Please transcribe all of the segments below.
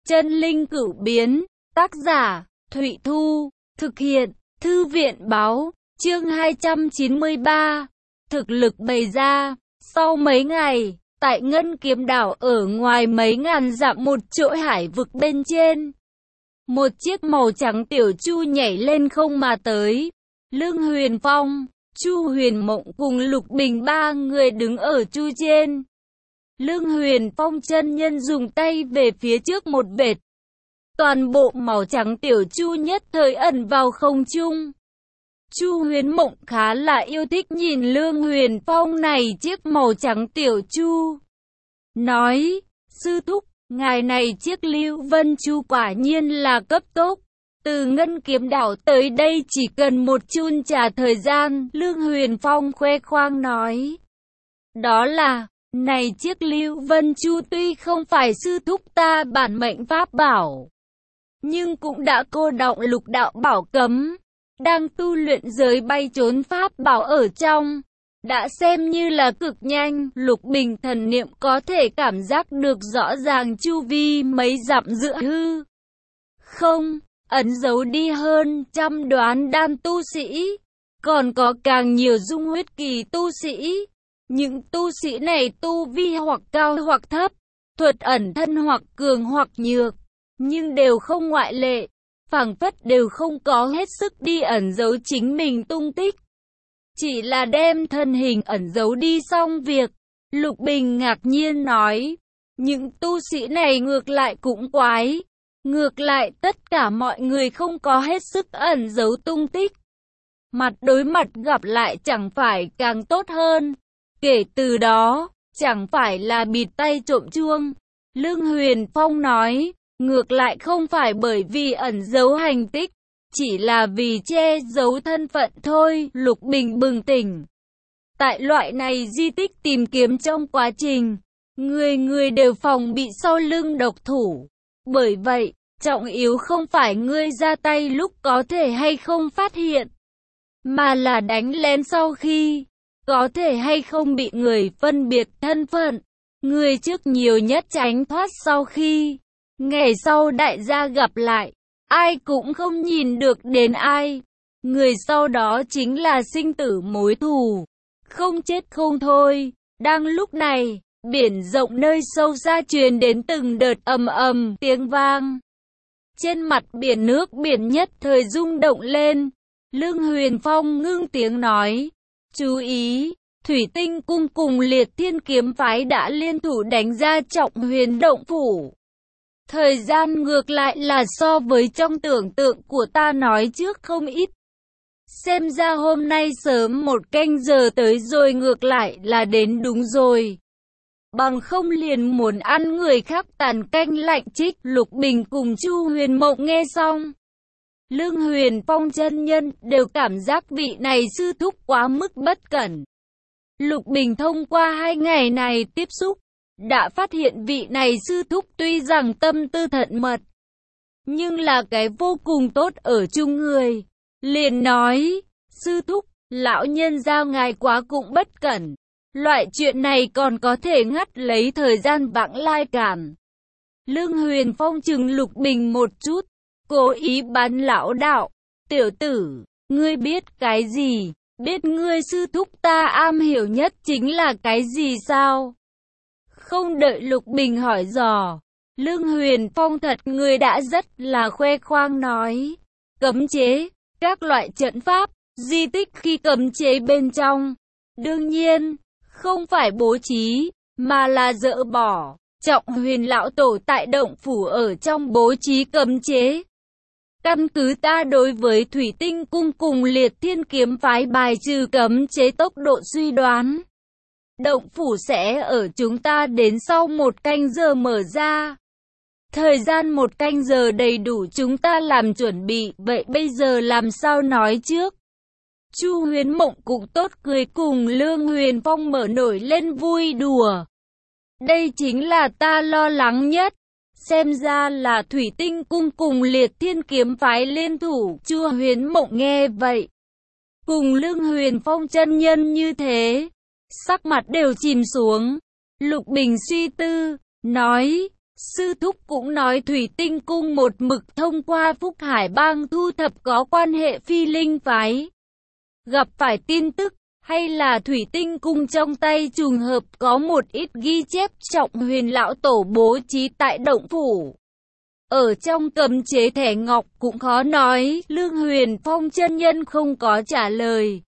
Chân linh cửu biến, tác giả, Thụy Thu, thực hiện, Thư viện báo, chương 293, thực lực bày ra. Sau mấy ngày, tại Ngân Kiếm Đảo ở ngoài mấy ngàn dặm một chỗ hải vực bên trên, một chiếc màu trắng tiểu chu nhảy lên không mà tới. Lương Huyền Phong, Chu Huyền Mộng cùng Lục Bình ba người đứng ở chu trên. Lương Huyền Phong chân nhân dùng tay về phía trước một vệt. Toàn bộ màu trắng tiểu chu nhất thời ẩn vào không trung. Chu Huyền Mộng khá là yêu thích nhìn Lương Huyền Phong này chiếc màu trắng tiểu chu. Nói, sư thúc, ngài này chiếc Lưu Vân Chu quả nhiên là cấp tốc. Từ Ngân Kiếm Đảo tới đây chỉ cần một chun trà thời gian, Lương Huyền Phong khoe khoang nói. Đó là, này chiếc Lưu Vân Chu tuy không phải sư thúc ta bản mệnh pháp bảo, nhưng cũng đã cô đọng lục đạo bảo cấm, đang tu luyện giới bay trốn pháp bảo ở trong. Đã xem như là cực nhanh, Lục Bình thần niệm có thể cảm giác được rõ ràng chu vi mấy dặm giữa hư không, ẩn giấu đi hơn trăm đoán đan tu sĩ, còn có càng nhiều dung huyết kỳ tu sĩ. Những tu sĩ này tu vi hoặc cao hoặc thấp, thuật ẩn thân hoặc cường hoặc nhược, nhưng đều không ngoại lệ, phảng phất đều không có hết sức đi ẩn giấu chính mình tung tích. Chỉ là đem thân hình ẩn giấu đi xong việc. Lục Bình ngạc nhiên nói, những tu sĩ này ngược lại cũng quái. Ngược lại tất cả mọi người không có hết sức ẩn giấu tung tích. Mặt đối mặt gặp lại chẳng phải càng tốt hơn. Kể từ đó, chẳng phải là bịt tay trộm chuông. Lương Huyền Phong nói, ngược lại không phải bởi vì ẩn giấu hành tích, chỉ là vì che giấu thân phận thôi. Lục Bình bừng tỉnh. Tại loại này di tích tìm kiếm trong quá trình, người người đều phòng bị sau lưng độc thủ. Bởi vậy, trọng yếu không phải ngươi ra tay lúc có thể hay không phát hiện, mà là đánh lén sau khi, có thể hay không bị người phân biệt thân phận. Người trước nhiều nhất tránh thoát sau khi, ngày sau đại gia gặp lại, ai cũng không nhìn được đến ai. Người sau đó chính là sinh tử mối thù, không chết không thôi. Đang lúc này, biển rộng nơi sâu xa truyền đến từng đợt ầm ầm tiếng vang. Trên mặt biển nước biển nhất thời rung động lên. Lương Huyền Phong ngưng tiếng nói, chú ý, Thủy Tinh Cung cùng Liệt Thiên Kiếm Phái đã liên thủ đánh ra Trọng Huyền Động Phủ. Thời gian ngược lại là so với trong tưởng tượng của ta nói trước không ít. Xem ra hôm nay sớm một canh giờ tới rồi, ngược lại là đến đúng rồi. Bằng không liền muốn ăn người khác tàn canh lạnh trích. Lục Bình cùng Chu Huyền Mộng nghe xong, Lương Huyền Phong chân nhân đều cảm giác vị này sư thúc quá mức bất cẩn. Lục Bình thông qua 2 ngày này tiếp xúc, đã phát hiện vị này sư thúc tuy rằng tâm tư thận mật, nhưng là cái vô cùng tốt ở chung người. Liền nói, sư thúc, lão nhân gia ngài quá cũng bất cẩn. Loại chuyện này còn có thể ngắt lấy thời gian vãng lai cảm. Lương Huyền Phong chừng Lục Bình một chút, cố ý bắn lão đạo. Tiểu tử, ngươi biết cái gì? Biết ngươi sư thúc ta am hiểu nhất chính là cái gì sao? Không đợi Lục Bình hỏi dò, Lương Huyền Phong thật người đã rất là khoe khoang nói. Cấm chế, các loại trận pháp, di tích khi cấm chế bên trong. Đương nhiên, không phải bố trí, mà là dỡ bỏ. Trọng Huyền lão tổ tại động phủ ở trong bố trí cấm chế. Căn cứ ta đối với Thủy Tinh Cung cùng Liệt Thiên Kiếm Phái bài trừ cấm chế tốc độ suy đoán, động phủ sẽ ở chúng ta đến sau 1 canh giờ mở ra. Thời gian 1 canh giờ đầy đủ chúng ta làm chuẩn bị, vậy bây giờ làm sao nói trước? Chu Huyền Mộng cũng tốt cười cùng Lương Huyền Phong mở nổi lên vui đùa. Đây chính là ta lo lắng nhất. Xem ra là Thủy Tinh Cung cùng Liệt Thiên Kiếm Phái liên thủ. Chu Huyền Mộng nghe vậy, cùng Lương Huyền Phong chân nhân như thế, sắc mặt đều chìm xuống. Lục Bình suy tư, nói, Sư thúc cũng nói Thủy Tinh Cung một mực thông qua Phúc Hải Bang thu thập có quan hệ Phi Linh phái. Gặp phải tin tức, hay là Thủy Tinh Cung trong tay trùng hợp có một ít ghi chép Trọng Huyền lão tổ bố trí tại động phủ. Ở trong cấm chế thẻ ngọc cũng khó nói, Lương Huyền Phong chân nhân không có trả lời.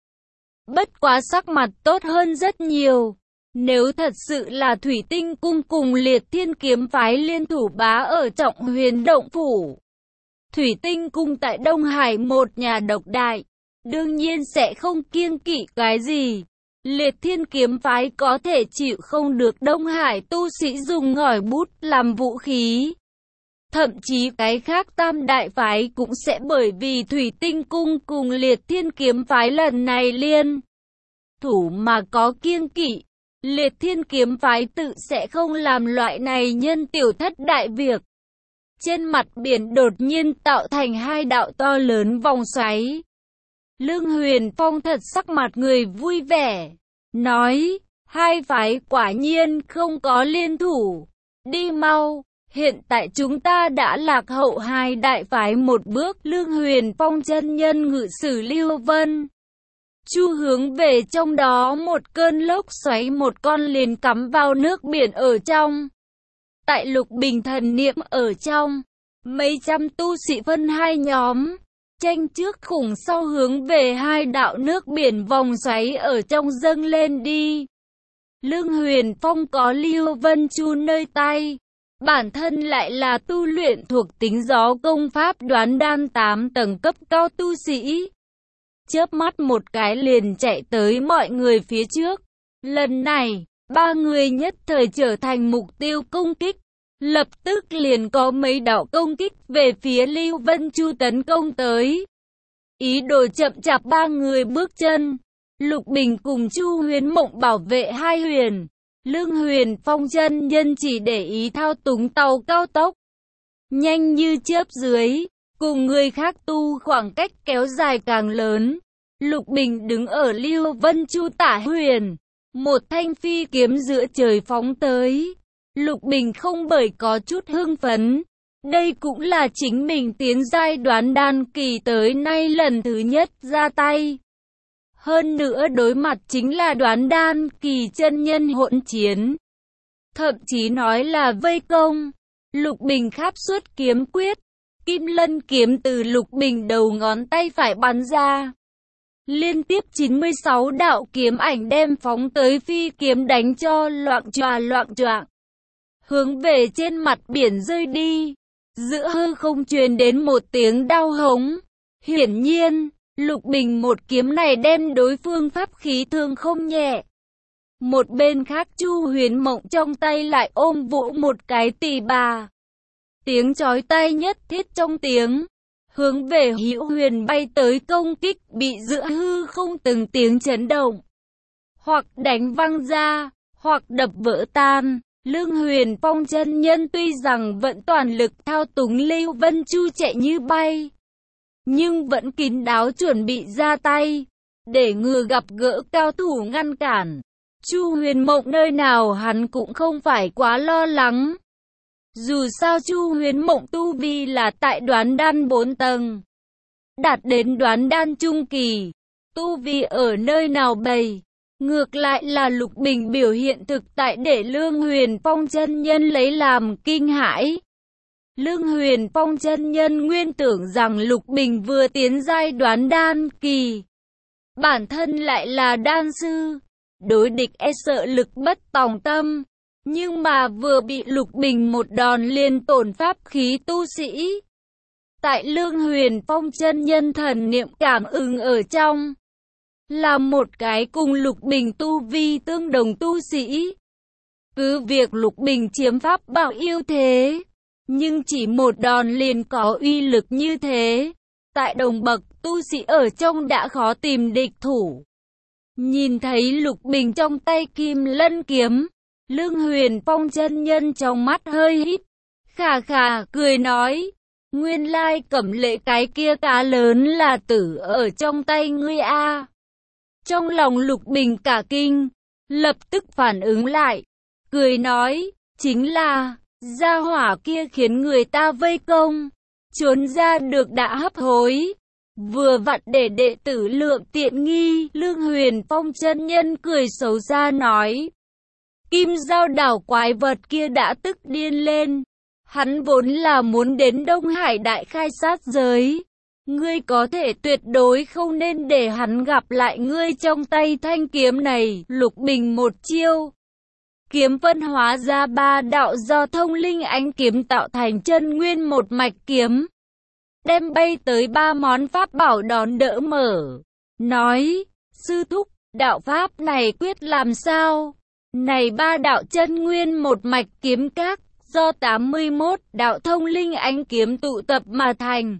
Bất quá sắc mặt tốt hơn rất nhiều. Nếu thật sự là Thủy Tinh Cung cùng Liệt Thiên Kiếm phái liên thủ bá ở Trọng Huyền động phủ. Thủy Tinh Cung tại Đông Hải một nhà độc đại, đương nhiên sẽ không kiêng kỵ cái gì. Liệt Thiên Kiếm phái có thể chịu không được Đông Hải tu sĩ dùng ngòi bút làm vũ khí. Thậm chí cái khác tam đại phái cũng sẽ bởi vì Thủy Tinh Cung cùng Liệt Thiên Kiếm phái lần này liên thủ mà có kiêng kỵ. Liệt Thiên Kiếm phái tự sẽ không làm loại này nhân tiểu thất đại việc. Trên mặt biển đột nhiên tạo thành hai đạo to lớn vòng xoáy. Lương Huyền Phong thật sắc mặt người vui vẻ, nói, hai phái quả nhiên không có liên thủ. Đi mau, hiện tại chúng ta đã lạc hậu hai đại phái một bước. Lương Huyền Phong chân nhân ngự sử Lưu Vân Chu hướng về trong đó một cơn lốc xoáy, một con liền cắm vào nước biển ở trong. Tại Lục Bình thần niệm ở trong, mấy trăm tu sĩ phân hai nhóm, tranh trước khủng sau hướng về hai đạo nước biển vòng xoáy ở trong dâng lên đi. Lương Huyền Phong có Lưu Vân Chu nơi tay, bản thân lại là tu luyện thuộc tính gió công pháp đoán đan 8 tầng cấp cao tu sĩ. Chớp mắt một cái liền chạy tới mọi người phía trước. Lần này, ba người nhất thời trở thành mục tiêu công kích. Lập tức liền có mấy đạo công kích về phía Lưu Vân Chu tấn công tới. Ý đồ chậm chạp ba người bước chân. Lục Bình cùng Chu Huyền Mộng bảo vệ hai huyền. Lương Huyền Phong chân nhân chỉ để ý thao túng tàu cao tốc, nhanh như chớp dưới, cùng người khác tu khoảng cách kéo dài càng lớn. Lục Bình đứng ở Lưu Vân Chu tả huyền, một thanh phi kiếm giữa trời phóng tới. Lục Bình không bởi có chút hưng phấn, đây cũng là chính mình tiến giai đoán đan kỳ tới nay lần thứ nhất ra tay. Hơn nữa đối mặt chính là đoán đan kỳ chân nhân hỗn chiến, thậm chí nói là vây công. Lục Bình kháp xuất kiếm quyết, Kim Lân kiếm từ Lục Bình đầu ngón tay phải bắn ra. Liên tiếp 96 đạo kiếm ảnh đem phóng tới phi kiếm đánh cho loạng choạng, hướng về trên mặt biển rơi đi. Giữa hư không truyền đến một tiếng đau hống. Hiển nhiên, Lục Bình một kiếm này đem đối phương pháp khí thương không nhẹ. Một bên khác Chu Huyền Mộng trong tay lại ôm vũ một cái tỳ bà. Tiếng chói tai nhất thiết trong tiếng, hướng về Hữu Huyền bay tới công kích bị giữa hư không từng tiếng chấn động, hoặc đánh văng ra, hoặc đập vỡ tan. Lương Huyền Phong chân nhân tuy rằng vẫn toàn lực thao túng Lưu Vân Chu chạy như bay, nhưng vẫn kín đáo chuẩn bị ra tay, để ngừa gặp gỡ cao thủ ngăn cản. Chu Huyền Mộng nơi nào hắn cũng không phải quá lo lắng. Dù sao Chu Huyền Mộng tu vi là tại đoán đan 4 tầng, đạt đến đoán đan trung kỳ, tu vi ở nơi nào bày. Ngược lại là Lục Bình biểu hiện thực tại để Lương Huyền Phong chân nhân lấy làm kinh hãi. Lương Huyền Phong chân nhân nguyên tưởng rằng Lục Bình vừa tiến giai đoán đan kỳ, bản thân lại là đan sư, đối địch e sợ lực bất tòng tâm. Nhưng mà vừa bị Lục Bình một đòn liền tổn pháp khí tu sĩ. Tại Lương Huyền Phong chân nhân thần niệm cảm ứng ở trong, là một cái cùng Lục Bình tu vi tương đồng tu sĩ. Cứ việc Lục Bình chiếm pháp bảo ưu thế, nhưng chỉ một đòn liền có uy lực như thế, tại đồng bậc tu sĩ ở trong đã khó tìm địch thủ. Nhìn thấy Lục Bình trong tay Kim Lân kiếm, Lương Huyền Phong chân nhân trong mắt hơi híp, khà khà cười nói, nguyên lai Cẩm Lệ cái kia cá lớn là tử ở trong tay ngươi a. Trong lòng Lục Bình cả kinh, lập tức phản ứng lại, cười nói, chính là, Gia hỏa kia khiến người ta vây công, trốn ra được đã hấp hối. Vừa vặn để đệ tử lượm tiện nghi, Lương Huyền Phong chân nhân cười xấu xa nói. Kim Dao đảo quái vật kia đã tức điên lên. Hắn vốn là muốn đến Đông Hải đại khai sát giới. Ngươi có thể tuyệt đối không nên để hắn gặp lại ngươi trong tay thanh kiếm này. Lục Bình một chiêu. Kiếm phân hóa ra 3 đạo do thông linh ánh kiếm tạo thành chân nguyên một mạch kiếm. Đem bay tới 3 món pháp bảo đón đỡ mở. Nói, sư thúc, đạo pháp này quyết làm sao? Này 3 đạo chân nguyên một mạch kiếm các, do 81 đạo thông linh ánh kiếm tụ tập mà thành.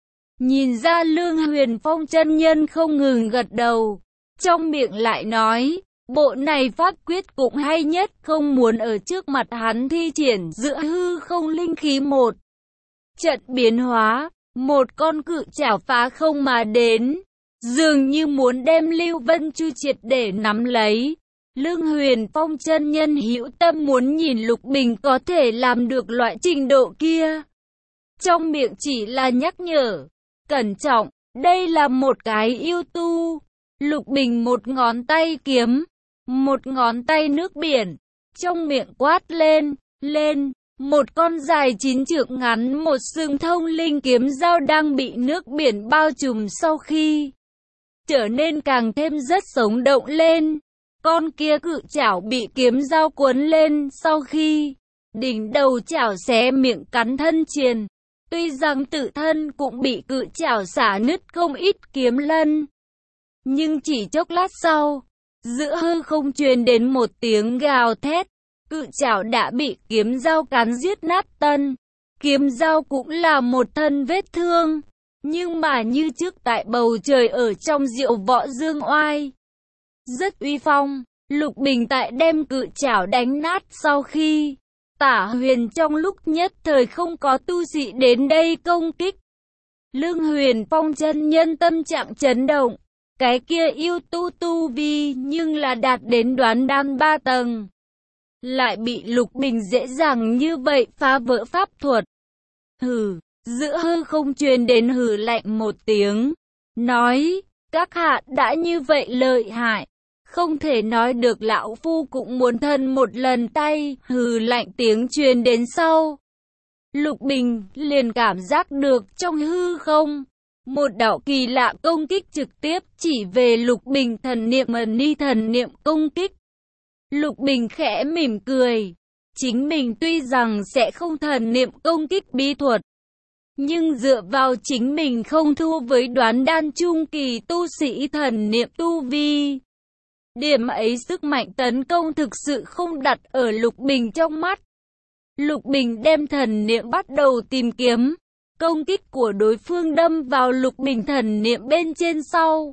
Nhìn ra Lương Huyền Phong chân nhân không ngừng gật đầu, trong miệng lại nói, bộ này pháp quyết cũng hay nhất, không muốn ở trước mặt hắn thi triển giữa hư không linh khí một trận biến hóa, một con cự chảo phá không mà đến, dường như muốn đem Lưu Vân Chu triệt để nắm lấy. Lương Huyền Phong chân nhân hữu tâm muốn nhìn Lục Bình có thể làm được loại trình độ kia. Trong miệng chỉ là nhắc nhở, cẩn trọng, đây là một cái yêu tu. Lục Bình một ngón tay kiếm, một ngón tay nước biển, trong miệng quát lên, một con dài 9 trượng ngắn một sừng thông linh kiếm dao đang bị nước biển bao trùm sau khi trở nên càng thêm rất sống động lên. Con kia cự chảo bị kiếm dao cuốn lên sau khi đỉnh đầu chảo xé miệng cắn thân triền. Tuy rằng tự thân cũng bị cự chảo xả nứt không ít kiếm lân. Nhưng chỉ chốc lát sau, giữa hư không truyền đến một tiếng gào thét. Cự chảo đã bị kiếm dao cắn giết nát tân. Kiếm dao cũng là một thân vết thương. Nhưng mà như trước tại bầu trời ở trong Diệu Võ Dương Oai. Rất uy phong, Lục Bình tại đem cự chảo đánh nát sau khi Tả Huyền trong lúc nhất thời không có tu sĩ đến đây công kích. Lương Huyền Phong chân nhân tâm trạng chấn động, cái kia yêu tu vi nhưng là đạt đến đoán đan 3 tầng. Lại bị Lục Bình dễ dàng như vậy phá vỡ pháp thuật. Hừ, giữa hư không truyền đến hừ lạnh một tiếng, nói, các hạ đã như vậy lợi hại. Không thể nói được lão phu cũng muốn thân một lần tay, hừ lạnh tiếng truyền đến sau. Lục Bình liền cảm giác được trong hư không, một đạo kỳ lạ công kích trực tiếp chỉ về Lục Bình thần niệm ni thần niệm công kích. Lục Bình khẽ mỉm cười, chính mình tuy rằng sẽ không thần niệm công kích bí thuật, nhưng dựa vào chính mình không thua với đoán đan trung kỳ tu sĩ thần niệm tu vi. Điểm ấy sức mạnh tấn công thực sự không đặt ở Lục Bình trong mắt. Lục Bình đem thần niệm bắt đầu tìm kiếm. Công kích của đối phương đâm vào Lục Bình thần niệm bên trên sau.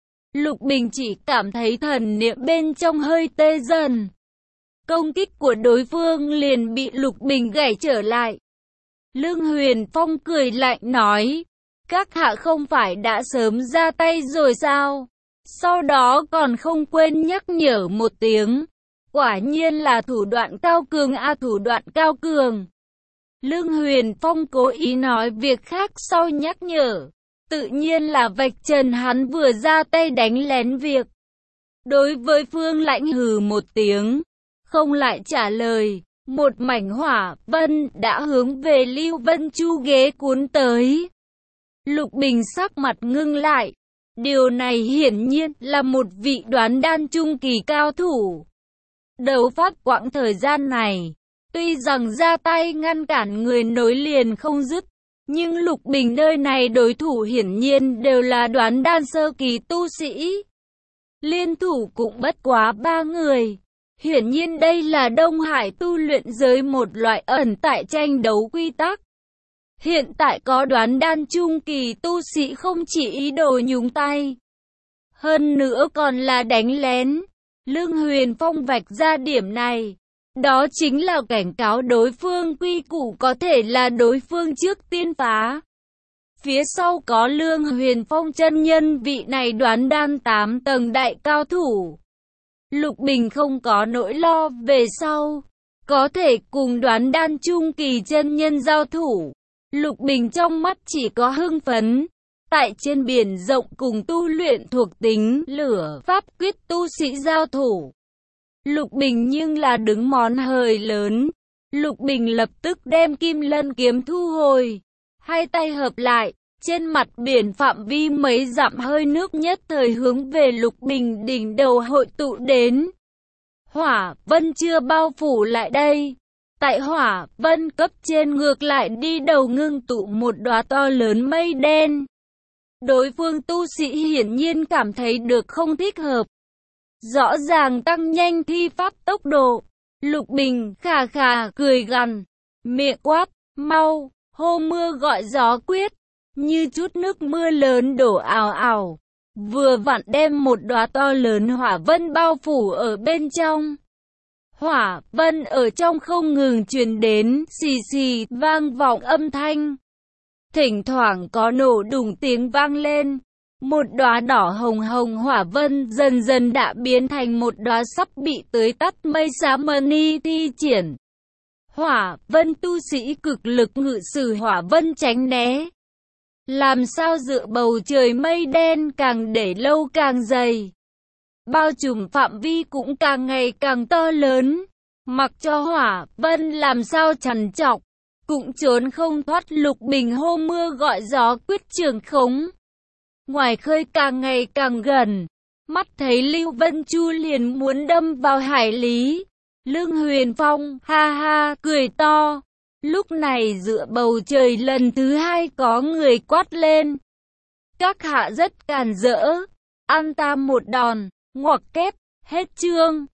Lục Bình chỉ cảm thấy thần niệm bên trong hơi tê dần. Công kích của đối phương liền bị Lục Bình gãy trở lại. Lương Huyền Phong cười lạnh nói, các hạ không phải đã sớm ra tay rồi sao? Sau đó còn không quên nhắc nhở một tiếng. Quả nhiên là thủ đoạn cao cường thủ đoạn cao cường. Lương Huyền Phong cố ý nói việc khác sau nhắc nhở. Tự nhiên là vạch trần hắn vừa ra tay đánh lén việc. Đối với Phương Lãnh hừ một tiếng, không lại trả lời. Một mảnh hỏa vân đã hướng về Lưu Vân Chu ghế cuốn tới. Lục Bình sắc mặt ngưng lại. Điều này hiển nhiên là một vị đoán đan trung kỳ cao thủ. Đấu pháp quãng thời gian này, tuy rằng ra tay ngăn cản người nối liền không dứt, nhưng Lục Bình nơi này đối thủ hiển nhiên đều là đoán đan sơ kỳ tu sĩ. Liên thủ cũng bất quá 3 người. Hiển nhiên đây là Đông Hải tu luyện giới một loại ẩn tại tranh đấu quy tắc. Hiện tại có đoán đan trung kỳ tu sĩ không chỉ ý đồ nhúng tay, hơn nữa còn là đánh lén. Lương Huyền Phong vạch ra điểm này, đó chính là cảnh cáo đối phương quy củ có thể là đối phương trước tiên phá. Phía sau có Lương Huyền Phong chân nhân vị này đoán đan 8 tầng đại cao thủ. Lục Bình không có nỗi lo về sau. có thể cùng đoán đan trung kỳ chân nhân giao thủ. Lục Bình trong mắt chỉ có hưng phấn. Tại trên biển rộng cùng tu luyện thuộc tính lửa pháp quyết tu sĩ giao thủ. Lục Bình nhưng là đứng món hời lớn. Lục Bình lập tức đem Kim Lân kiếm thu hồi. Hai tay hợp lại. Trên mặt biển phạm vi mấy dặm hơi nước nhất thời hướng về Lục Bình đỉnh đầu hội tụ đến. Hỏa vân chưa bao phủ lại đây. Tại hỏa vân cấp trên ngược lại đi đầu ngưng tụ một đóa to lớn mây đen. Đối phương tu sĩ hiển nhiên cảm thấy được không thích hợp. Rõ ràng tăng nhanh thi pháp tốc độ. Lục Bình khà khà cười gằn. Miệng quát, mau, hô mưa gọi gió quyết. Như chút nước mưa lớn đổ ào ào. Vừa vặn đem một đóa to lớn hỏa vân bao phủ ở bên trong. Hỏa vân ở trong không ngừng truyền đến, xì xì, vang vọng âm thanh. Thỉnh thoảng có nổ đùng tiếng vang lên. Một đóa đỏ hồng hồng hỏa vân dần dần đã biến thành một đóa sắp bị tưới tắt mây xám mani thi triển. Hỏa vân tu sĩ cực lực ngự sử hỏa vân tránh né. Làm sao dựa bầu trời mây đen càng để lâu càng dày. Bao trùm phạm vi cũng càng ngày càng to lớn. Mặc cho hỏa vân làm sao trằn trọc, cũng trốn không thoát Lục Bình hô mưa gọi gió quyết trường khống. Ngoài khơi càng ngày càng gần, mắt thấy Lưu Vân Chu liền muốn đâm vào hải lý. Lương Huyền Phong ha ha cười to. Lúc này dựa bầu trời lần thứ hai có người quát lên. Các hạ rất càn rỡ, ăn ta một đòn, ngoặc kép, hết chương.